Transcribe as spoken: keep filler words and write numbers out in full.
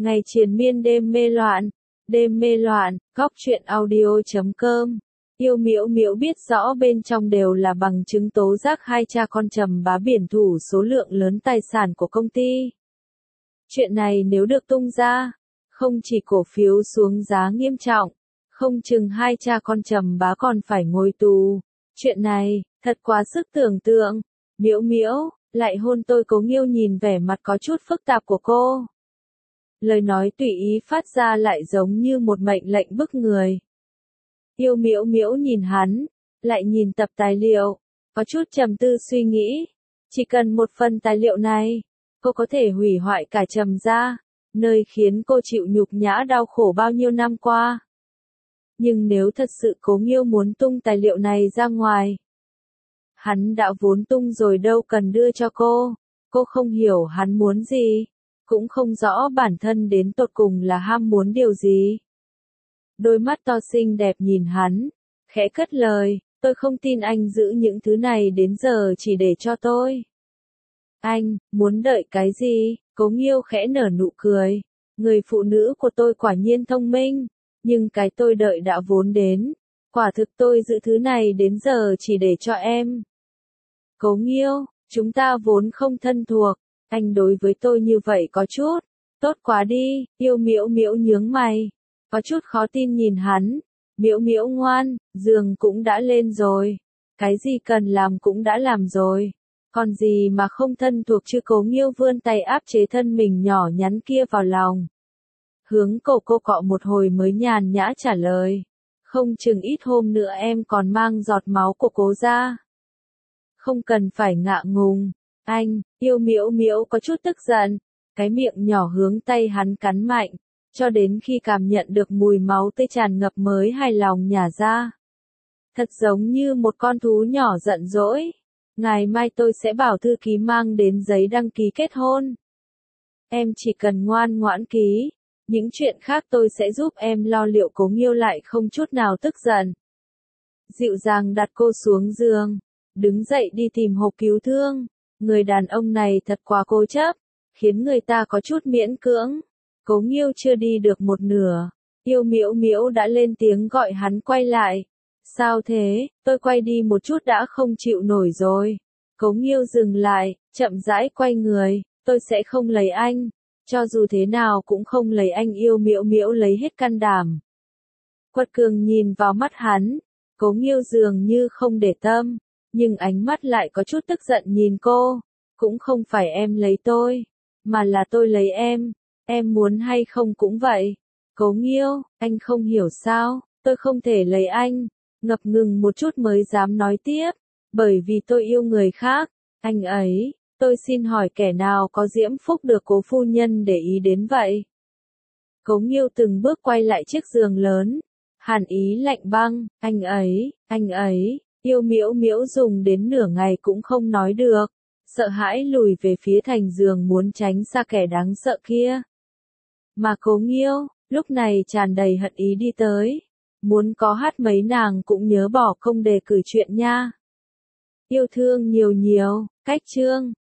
Ngày triền miên đêm mê loạn, đêm mê loạn, góc truyện audio chấm com. Yêu Miễu Miễu biết rõ bên trong đều là bằng chứng tố giác hai cha con Trầm Bá biển thủ số lượng lớn tài sản của công ty. Chuyện này nếu được tung ra, không chỉ cổ phiếu xuống giá nghiêm trọng, không chừng hai cha con Trầm Bá còn phải ngồi tù. Chuyện này, thật quá sức tưởng tượng. Miễu Miễu, lại hôn tôi. Cố Nghiêu nhìn vẻ mặt có chút phức tạp của cô. Lời nói tùy ý phát ra lại giống như một mệnh lệnh bức người. Yêu Miễu Miễu nhìn hắn, lại nhìn tập tài liệu, có chút trầm tư suy nghĩ. Chỉ cần một phần tài liệu này, cô có thể hủy hoại cả Trầm gia, nơi khiến cô chịu nhục nhã đau khổ bao nhiêu năm qua. Nhưng nếu thật sự Cố Nghiêu muốn tung tài liệu này ra ngoài, hắn đã vốn tung rồi đâu cần đưa cho cô. Cô không hiểu hắn muốn gì, cũng không rõ bản thân đến tột cùng là ham muốn điều gì. Đôi mắt to xinh đẹp nhìn hắn, khẽ cất lời, tôi không tin anh giữ những thứ này đến giờ chỉ để cho tôi. Anh, muốn đợi cái gì? Cố Nghiêu khẽ nở nụ cười. Người phụ nữ của tôi quả nhiên thông minh, nhưng cái tôi đợi đã vốn đến. Quả thực tôi giữ thứ này đến giờ chỉ để cho em. Cố Nghiêu, chúng ta vốn không thân thuộc, anh đối với tôi như vậy có chút, tốt quá đi. Yêu Miễu Miễu nhướng mày, có chút khó tin nhìn hắn. Miễu Miễu ngoan, giường cũng đã lên rồi, cái gì cần làm cũng đã làm rồi, còn gì mà không thân thuộc chứ? Cố Nghiêu vươn tay áp chế thân mình nhỏ nhắn kia vào lòng, hướng cổ cô cọ một hồi mới nhàn nhã trả lời, không chừng ít hôm nữa em còn mang giọt máu của Cố ra. Không cần phải ngạ ngùng, anh. Yêu Miễu Miễu có chút tức giận, cái miệng nhỏ hướng tay hắn cắn mạnh, cho đến khi cảm nhận được mùi máu tươi tràn ngập mới hài lòng nhả ra. Thật giống như một con thú nhỏ giận dỗi. Ngày mai tôi sẽ bảo thư ký mang đến giấy đăng ký kết hôn. Em chỉ cần ngoan ngoãn ký, những chuyện khác tôi sẽ giúp em lo liệu. Cố Nghiêu lại không chút nào tức giận, dịu dàng đặt cô xuống giường, đứng dậy đi tìm hộp cứu thương. Người đàn ông này thật quá cố chấp, khiến người ta có chút miễn cưỡng. Cố Nghiêu chưa đi được một nửa, Yêu Miễu Miễu đã lên tiếng gọi hắn quay lại. Sao thế? Tôi quay đi một chút đã không chịu nổi rồi. Cố Nghiêu dừng lại, chậm rãi quay người. Tôi sẽ không lấy anh, cho dù thế nào cũng không lấy anh. Yêu Miễu Miễu lấy hết can đảm, quật cường nhìn vào mắt hắn. Cố Nghiêu dường như không để tâm, nhưng ánh mắt lại có chút tức giận nhìn cô. Cũng không phải em lấy tôi, mà là tôi lấy em. Em muốn hay không cũng vậy. Cố Nghiêu, anh không hiểu sao? Tôi không thể lấy anh. Ngập ngừng một chút mới dám nói tiếp. Bởi vì tôi yêu người khác. Anh ấy, tôi xin hỏi kẻ nào có diễm phúc được Cố phu nhân để ý đến vậy? Cố Nghiêu từng bước quay lại chiếc giường lớn, hàn ý lạnh băng. Anh ấy, anh ấy. Yêu Miễu Miễu dùng đến nửa ngày cũng không nói được, sợ hãi lùi về phía thành giường muốn tránh xa kẻ đáng sợ kia. Mà Cố Nghiêu, lúc này tràn đầy hận ý đi tới. Muốn có hát mấy nàng cũng nhớ bỏ công đề cử chuyện nha. Yêu thương nhiều nhiều, cách chương.